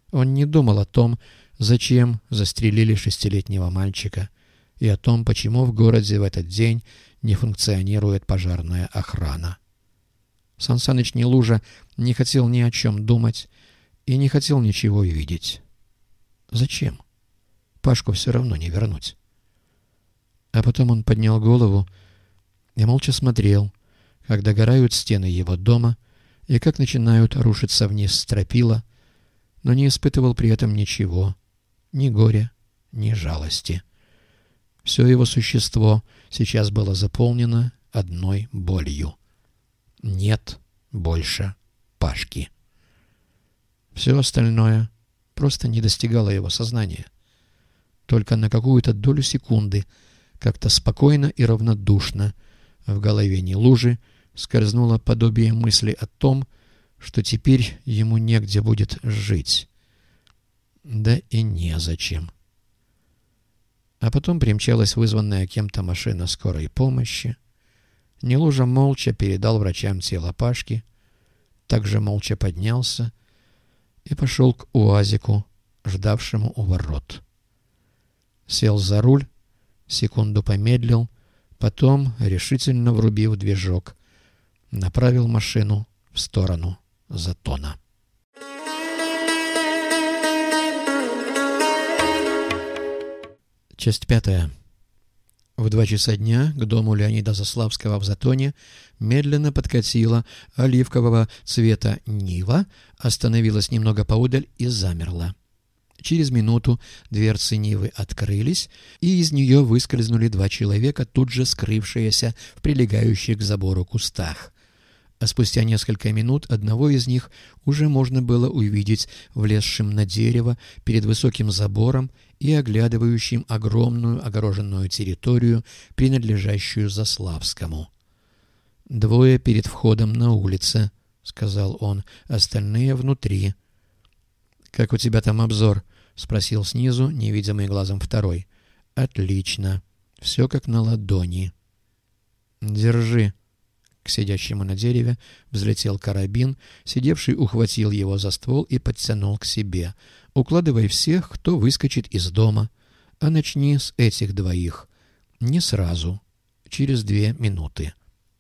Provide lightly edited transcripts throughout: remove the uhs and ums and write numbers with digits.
Он не думал о том, зачем застрелили 6-летнего мальчика, и о том, почему в городе в этот день не функционирует пожарная охрана. Сан Саныч Нелужа не хотел ни о чем думать и не хотел ничего видеть. Зачем? Пашку все равно не вернуть. А потом он поднял голову и молча смотрел, как догорают стены его дома и как начинают рушиться вниз стропила, но не испытывал при этом ничего, ни горя, ни жалости. Все его существо сейчас было заполнено одной болью. Нет больше Пашки. Все остальное просто не достигало его сознания. Только на какую-то долю секунды, как-то спокойно и равнодушно, в голове Нелужи скользнуло подобие мысли о том, что теперь ему негде будет жить. Да и незачем. А потом примчалась вызванная кем-то машина скорой помощи. Нелужа молча передал врачам тело Пашки, также молча поднялся и пошел к УАЗику, ждавшему у ворот. Сел за руль, секунду помедлил, потом, решительно врубив движок, направил машину в сторону Затона. Часть 5. В 2 часа дня к дому Леонида Заславского в Затоне медленно подкатила оливкового цвета Нива, остановилась немного поодаль и замерла. Через минуту дверцы Нивы открылись, и из нее выскользнули 2 человека, тут же скрывшиеся в прилегающих к забору кустах. А спустя несколько минут одного из них уже можно было увидеть влезшим на дерево перед высоким забором и оглядывающим огромную огороженную территорию, принадлежащую Заславскому. 2 перед входом на улице, — сказал он, — остальные внутри. — Как у тебя там обзор? — спросил снизу, невидимый глазом второй. — Отлично. Все как на ладони. — Держи. К сидящему на дереве взлетел карабин, сидевший ухватил его за ствол и подтянул к себе. «Укладывай всех, кто выскочит из дома. А начни с этих 2. Не сразу. Через 2 минуты».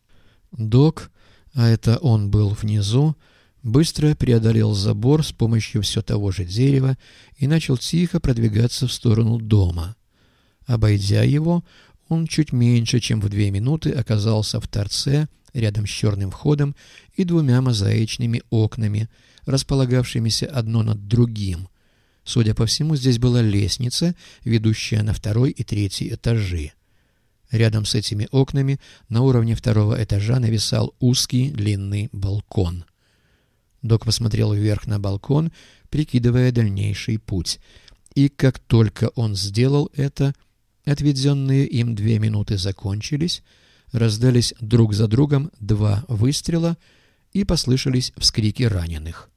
Док, а это он был внизу, быстро преодолел забор с помощью все того же дерева и начал тихо продвигаться в сторону дома. Обойдя его, он чуть меньше, чем в 2 минуты оказался в торце, рядом с черным входом и 2 мозаичными окнами, располагавшимися одно над другим. Судя по всему, здесь была лестница, ведущая на 2 и 3 этажи. Рядом с этими окнами на уровне 2 этажа нависал узкий длинный балкон. Док посмотрел вверх на балкон, прикидывая дальнейший путь. И как только он сделал это, отведенные им 2 минуты закончились, раздались друг за другом 2 выстрела и послышались вскрики раненых.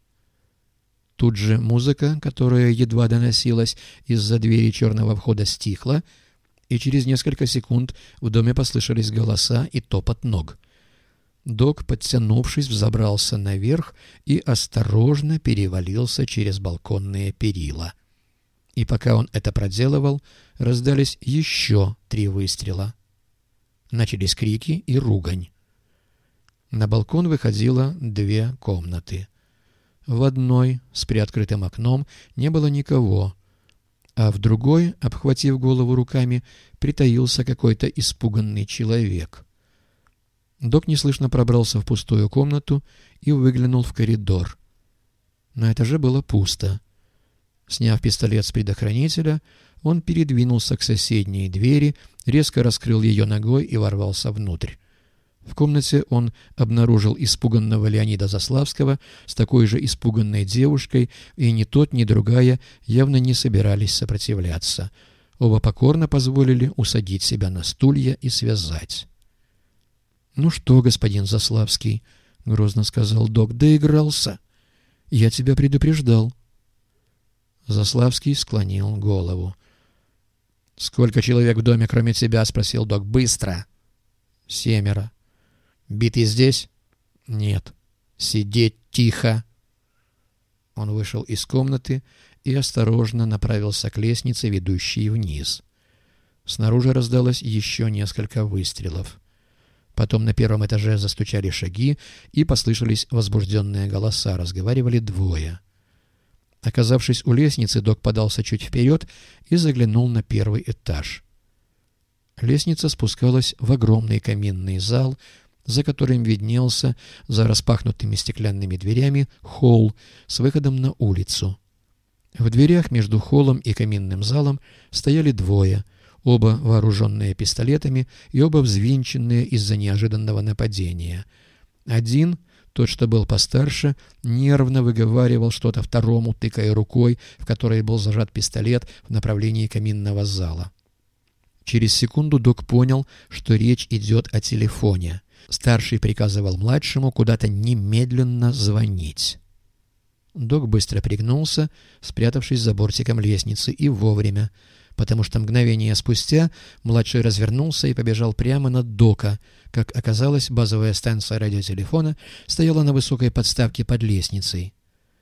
Тут же музыка, которая едва доносилась из-за двери черного входа, стихла, и через несколько секунд в доме послышались голоса и топот ног. Док, подтянувшись, взобрался наверх и осторожно перевалился через балконные перила. И пока он это проделывал, раздались еще 3 выстрела. Начались крики и ругань. На балкон выходило 2 комнаты. В одной с приоткрытым окном не было никого, а в другой, обхватив голову руками, притаился какой-то испуганный человек. Док неслышно пробрался в пустую комнату и выглянул в коридор. На этаже было пусто. Сняв пистолет с предохранителя, он передвинулся к соседней двери, резко раскрыл ее ногой и ворвался внутрь. В комнате он обнаружил испуганного Леонида Заславского с такой же испуганной девушкой, и ни тот, ни другая явно не собирались сопротивляться. Оба покорно позволили усадить себя на стулья и связать. — Ну что, господин Заславский, — грозно сказал док, — доигрался. Я тебя предупреждал. Заславский склонил голову. — Сколько человек в доме, кроме тебя? — спросил док. — Быстро. — 7. — Битый здесь? — Нет. — Сидеть тихо. Он вышел из комнаты и осторожно направился к лестнице, ведущей вниз. Снаружи раздалось еще несколько выстрелов. Потом на первом этаже застучали шаги и послышались возбужденные голоса. Разговаривали двое. Оказавшись у лестницы, док подался чуть вперед и заглянул на первый этаж. Лестница спускалась в огромный каминный зал, за которым виднелся за распахнутыми стеклянными дверями холл с выходом на улицу. В дверях между холлом и каминным залом стояли двое, оба вооруженные пистолетами и оба взвинченные из-за неожиданного нападения. Один, тот, что был постарше, нервно выговаривал что-то второму, тыкая рукой, в которой был зажат пистолет, в направлении каминного зала. Через секунду док понял, что речь идет о телефоне. Старший приказывал младшему куда-то немедленно звонить. Док быстро пригнулся, спрятавшись за бортиком лестницы, и вовремя, потому что мгновение спустя младший развернулся и побежал прямо на дока. Как оказалось, базовая станция радиотелефона стояла на высокой подставке под лестницей.